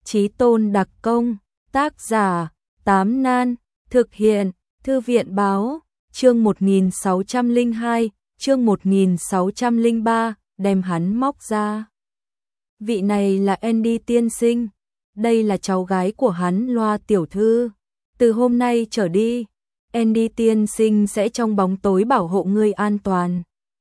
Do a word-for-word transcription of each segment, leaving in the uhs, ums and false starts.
Chí tôn đặc công, tác giả, Tám Nan, thực hiện, Thư viện báo, chương một nghìn sáu trăm lẻ hai, chương một nghìn sáu trăm lẻ ba, đem hắn móc ra. Vị này là Andy tiên sinh, đây là cháu gái của hắn Loa tiểu thư. Từ hôm nay trở đi, Andy tiên sinh sẽ trong bóng tối bảo hộ ngươi an toàn.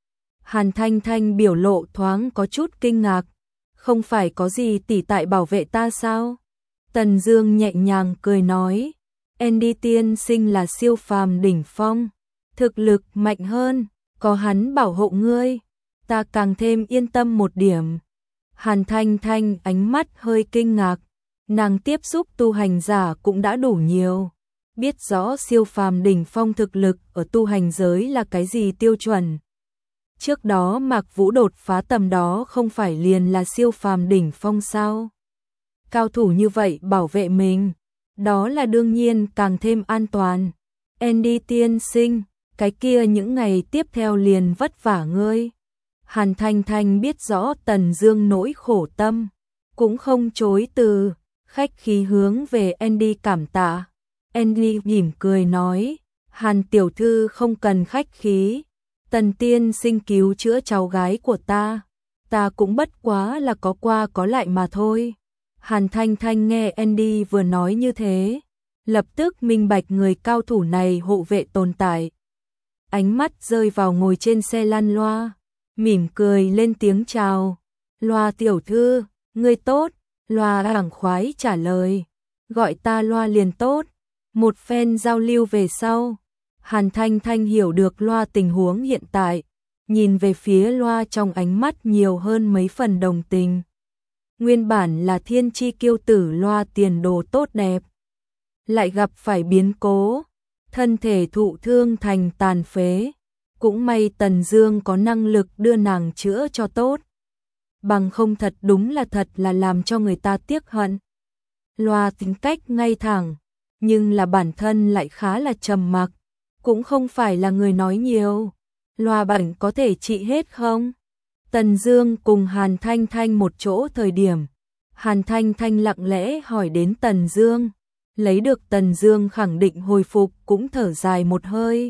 Hàn Thanh Thanh biểu lộ thoáng có chút kinh ngạc, không phải có gì tỷ tại bảo vệ ta sao? Tần Dương nhẹ nhàng cười nói, Andy tiên sinh là siêu phàm đỉnh phong, thực lực mạnh hơn, có hắn bảo hộ ngươi, ta càng thêm yên tâm một điểm. Hàn Thanh Thanh ánh mắt hơi kinh ngạc, nàng tiếp xúc tu hành giả cũng đã đủ nhiều, biết rõ siêu phàm đỉnh phong thực lực ở tu hành giới là cái gì tiêu chuẩn. Trước đó Mạc Vũ đột phá tầm đó không phải liền là siêu phàm đỉnh phong sao? Cao thủ như vậy bảo vệ mình, đó là đương nhiên càng thêm an toàn. Andy tiên sinh, cái kia những ngày tiếp theo liền vất vả ngươi. Hàn Thanh Thanh biết rõ Tần Dương nỗi khổ tâm, cũng không chối từ, khách khí hướng về Andy cảm tạ. Andy mỉm cười nói, Hàn tiểu thư không cần khách khí, Tần tiên sinh cứu chữa cháu gái của ta, ta cũng bất quá là có qua có lại mà thôi. Hàn Thanh Thanh nghe Andy vừa nói như thế, lập tức minh bạch người cao thủ này hộ vệ tồn tại. Ánh mắt rơi vào ngồi trên xe lăn Loa, mỉm cười lên tiếng chào. Loa tiểu thư, ngươi tốt? Loa sảng khoái trả lời, gọi ta Loa liền tốt. Một phen giao lưu về sau, Hàn Thanh Thanh hiểu được Loa tình huống hiện tại, nhìn về phía Loa trong ánh mắt nhiều hơn mấy phần đồng tình. Nguyên bản là thiên chi kiêu tử Loa tiền đồ tốt đẹp, lại gặp phải biến cố, thân thể thụ thương thành tàn phế, cũng may Tần Dương có năng lực đưa nàng chữa cho tốt. Bằng không thật đúng là thật là làm cho người ta tiếc hận. Loa tính cách ngay thẳng, nhưng là bản thân lại khá là trầm mặc, cũng không phải là người nói nhiều. Loa bệnh có thể trị hết không? Tần Dương cùng Hàn Thanh Thanh một chỗ thời điểm, Hàn Thanh Thanh lặng lẽ hỏi đến Tần Dương, lấy được Tần Dương khẳng định hồi phục cũng thở dài một hơi.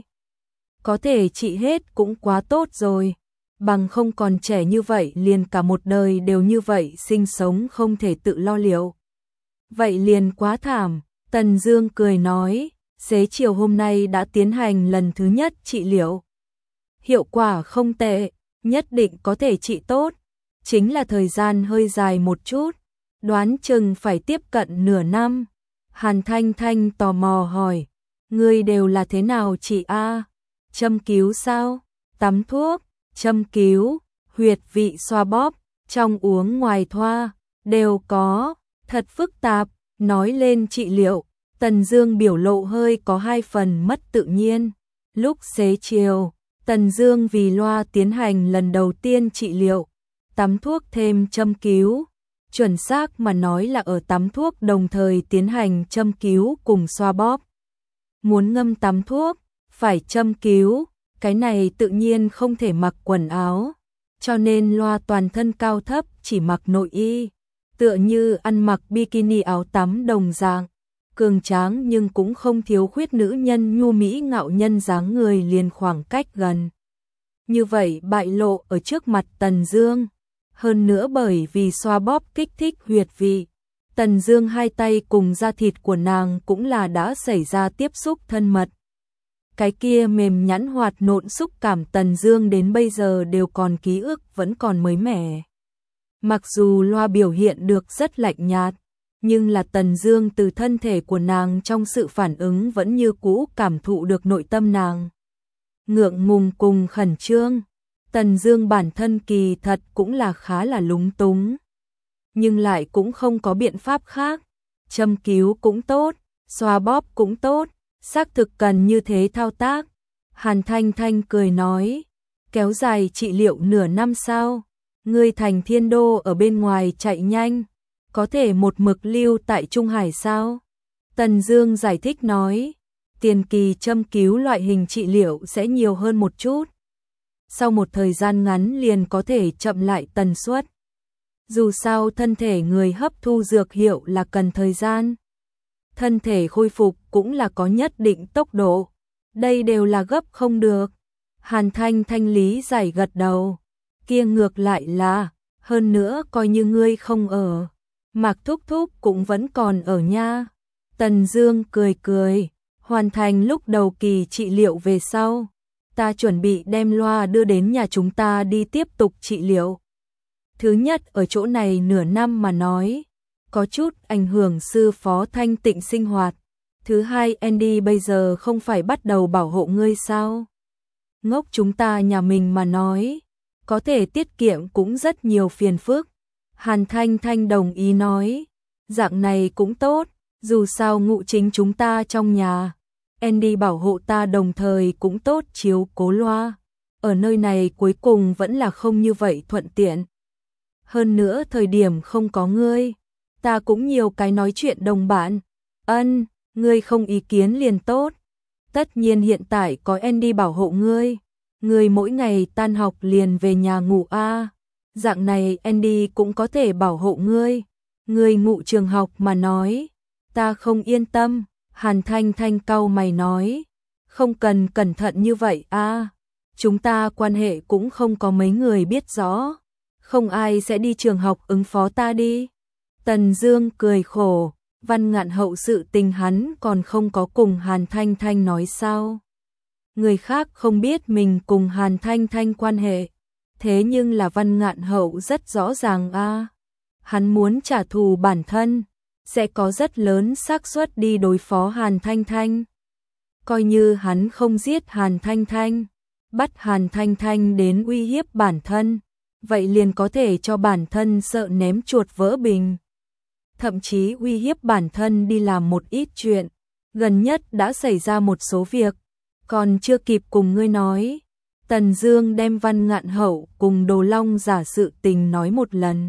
Có thể trị hết cũng quá tốt rồi, bằng không còn trẻ như vậy liền cả một đời đều như vậy sinh sống không thể tự lo liệu. Vậy liền quá thảm. Tần Dương cười nói, xế chiều hôm nay đã tiến hành lần thứ nhất trị liệu. Hiệu quả không tệ, nhất định có thể trị tốt, chính là thời gian hơi dài một chút, đoán chừng phải tiếp cận nửa năm. Hàn Thanh Thanh tò mò hỏi, ngươi đều là thế nào trị a? Châm cứu sao? Tắm thuốc, châm cứu, huyệt vị xoa bóp, trong uống ngoài thoa, đều có, thật phức tạp. Nói lên trị liệu, Tần Dương biểu lộ hơi có hai phần mất tự nhiên. Lúc xế chiều, Tần Dương vì Loa tiến hành lần đầu tiên trị liệu, tắm thuốc thêm châm cứu. Chuẩn xác mà nói là ở tắm thuốc đồng thời tiến hành châm cứu cùng xoa bóp. Muốn ngâm tắm thuốc, phải châm cứu, cái này tự nhiên không thể mặc quần áo, cho nên Loa toàn thân cao thấp chỉ mặc nội y, tựa như ăn mặc bikini áo tắm đồng dạng, cường tráng nhưng cũng không thiếu khuyết nữ nhân nhu mỹ ngạo nhân dáng người liền khoảng cách gần. Như vậy bại lộ ở trước mặt Tần Dương, hơn nữa bởi vì xoa bóp kích thích huyệt vị, Tần Dương hai tay cùng da thịt của nàng cũng là đã xảy ra tiếp xúc thân mật. Cái kia mềm nhẵn hoạt nộn xúc cảm Tần Dương đến bây giờ đều còn ký ức vẫn còn mới mẻ. Mặc dù Loa biểu hiện được rất lạnh nhạt, nhưng là Tần Dương từ thân thể của nàng trong sự phản ứng vẫn như cũ cảm thụ được nội tâm nàng. Ngượng ngùng cùng khẩn trương, Tần Dương bản thân kỳ thật cũng là khá là lúng túng, nhưng lại cũng không có biện pháp khác. Châm cứu cũng tốt, xoa bóp cũng tốt, xác thực cần như thế thao tác. Hàn Thanh Thanh cười nói, kéo dài trị liệu nửa năm sao? Ngươi thành thiên đô ở bên ngoài chạy nhanh, có thể một mực lưu tại Trung Hải sao? Tần Dương giải thích nói, tiền kỳ châm cứu loại hình trị liệu sẽ nhiều hơn một chút, sau một thời gian ngắn liền có thể chậm lại tần suất. Dù sao thân thể người hấp thu dược hiệu là cần thời gian. Thân thể khôi phục cũng là có nhất định tốc độ. Đây đều là gấp không được. Hàn Thanh Thanh lý giải gật đầu. Kia ngược lại là, hơn nữa coi như ngươi không ở. Mạc Thúc Thúc cũng vẫn còn ở nha. Tần Dương cười cười, hoàn thành lúc đầu kỳ trị liệu về sau. Ta chuẩn bị đem loa đưa đến nhà chúng ta đi tiếp tục trị liệu. Thứ nhất ở chỗ này nửa năm mà nói, có chút ảnh hưởng sư phó thanh tịnh sinh hoạt. Thứ hai Andy bây giờ không phải bắt đầu bảo hộ ngươi sao? Ngốc chúng ta nhà mình mà nói, có thể tiết kiệm cũng rất nhiều phiền phức. Hàn Thanh Thanh đồng ý nói, dạng này cũng tốt, dù sao ngụ chính chúng ta trong nhà. Andy bảo hộ ta đồng thời cũng tốt chiếu cố loa. Ở nơi này cuối cùng vẫn là không như vậy thuận tiện. Hơn nữa thời điểm không có ngươi, ta cũng nhiều cái nói chuyện đồng bạn. Ân, ngươi không ý kiến liền tốt. Tất nhiên hiện tại có Andy bảo hộ ngươi, ngươi mỗi ngày tan học liền về nhà ngủ a. À. Dạng này Andy cũng có thể bảo hộ ngươi. Ngươi ngủ trường học mà nói, ta không yên tâm. Hàn Thanh Thanh cau mày nói, không cần cẩn thận như vậy a. À. Chúng ta quan hệ cũng không có mấy người biết rõ, không ai sẽ đi trường học ứng phó ta đi. Tần Dương cười khổ, Văn Ngạn Hậu sự tình hắn còn không có cùng Hàn Thanh Thanh nói sao. Người khác không biết mình cùng Hàn Thanh Thanh quan hệ, thế nhưng là Văn Ngạn Hậu rất rõ ràng a. À. Hắn muốn trả thù bản thân, sẽ có rất lớn xác suất đi đối phó Hàn Thanh Thanh. Coi như hắn không giết Hàn Thanh Thanh, bắt Hàn Thanh Thanh đến uy hiếp bản thân, vậy liền có thể cho bản thân sợ ném chuột vỡ bình. Thậm chí uy hiếp bản thân đi làm một ít chuyện, gần nhất đã xảy ra một số việc, còn chưa kịp cùng ngươi nói. Tần Dương đem Văn Ngạn Hậu cùng Đồ Long giả sự tình nói một lần.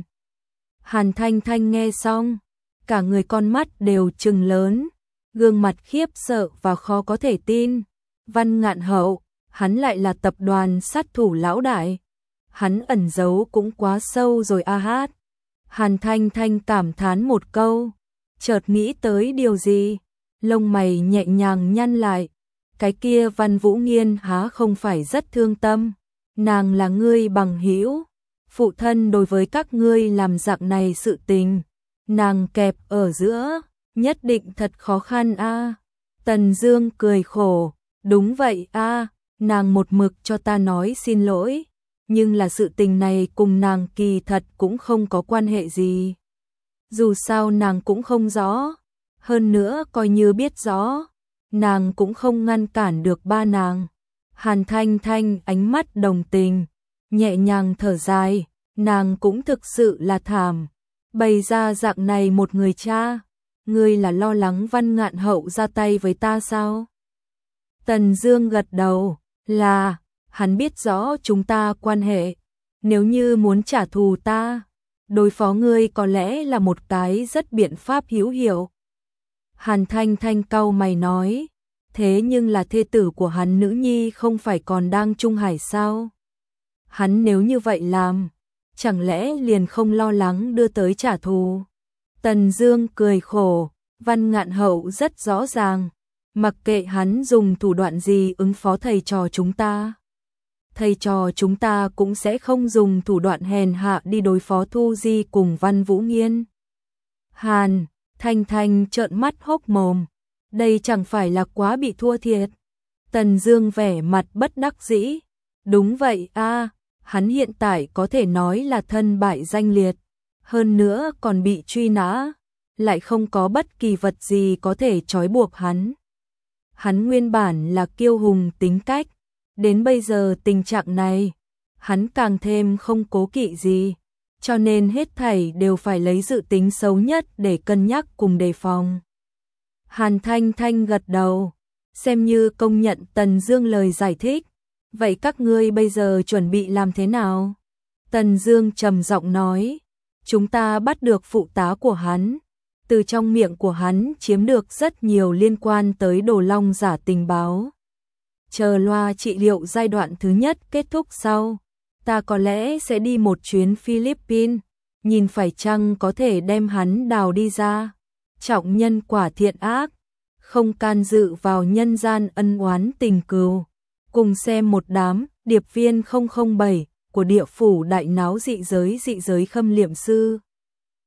Hàn Thanh Thanh nghe xong, cả người con mắt đều trừng lớn, gương mặt khiếp sợ và khó có thể tin. Văn Ngạn Hậu, hắn lại là tập đoàn sát thủ lão đại. Hắn ẩn giấu cũng quá sâu rồi a hát. Hàn Thanh Thanh cảm thán một câu, chợt nghĩ tới điều gì, lông mày nhẹ nhàng nhăn lại. Cái kia Văn Vũ Nghiên há không phải rất thương tâm, nàng là ngươi bằng hữu, phụ thân đối với các ngươi làm dạng này sự tình, nàng kẹp ở giữa, nhất định thật khó khăn a. À. Tần Dương cười khổ, đúng vậy a, à, nàng một mực cho ta nói xin lỗi, nhưng là sự tình này cùng nàng kỳ thật cũng không có quan hệ gì. Dù sao nàng cũng không rõ, hơn nữa coi như biết rõ, nàng cũng không ngăn cản được ba nàng. Hàn Thanh Thanh ánh mắt đồng tình, nhẹ nhàng thở dài, nàng cũng thực sự là thảm. Bày ra dạng này một người cha, ngươi là lo lắng Văn Ngạn Hậu ra tay với ta sao? Tần Dương gật đầu, là, hắn biết rõ chúng ta quan hệ, nếu như muốn trả thù ta, đối phó ngươi có lẽ là một cái rất biện pháp hữu hiệu. Hàn Thanh Thanh cau mày nói, thế nhưng là thê tử của hắn nữ nhi không phải còn đang Trung Hải sao? Hắn nếu như vậy làm, chẳng lẽ liền không lo lắng đưa tới trả thù? Tần Dương cười khổ, Văn Ngạn Hậu rất rõ ràng, mặc kệ hắn dùng thủ đoạn gì ứng phó thầy trò chúng ta, thầy trò chúng ta cũng sẽ không dùng thủ đoạn hèn hạ đi đối phó Thu Di cùng Văn Vũ Nghiên. Hàn Thanh Thanh trợn mắt hốc mồm, đây chẳng phải là quá bị thua thiệt. Tần Dương vẻ mặt bất đắc dĩ, đúng vậy a, à, hắn hiện tại có thể nói là thân bại danh liệt, hơn nữa còn bị truy nã, lại không có bất kỳ vật gì có thể trói buộc hắn. Hắn nguyên bản là kiêu hùng tính cách, đến bây giờ tình trạng này, hắn càng thêm không cố kỵ gì, cho nên hết thảy đều phải lấy dự tính xấu nhất để cân nhắc cùng đề phòng. Hàn Thanh Thanh gật đầu, xem như công nhận Tần Dương lời giải thích. Vậy các ngươi bây giờ chuẩn bị làm thế nào? Tần Dương trầm giọng nói, chúng ta bắt được phụ tá của hắn, từ trong miệng của hắn chiếm được rất nhiều liên quan tới Đồ Long giả tình báo. Chờ loa trị liệu giai đoạn thứ nhất kết thúc sau, ta có lẽ sẽ đi một chuyến Philippines, nhìn phải chăng có thể đem hắn đào đi ra. Trọng nhân quả thiện ác, không can dự vào nhân gian ân oán tình cừu. Cùng xem một đám điệp viên không không bảy của địa phủ đại náo dị giới dị giới khâm liệm sư.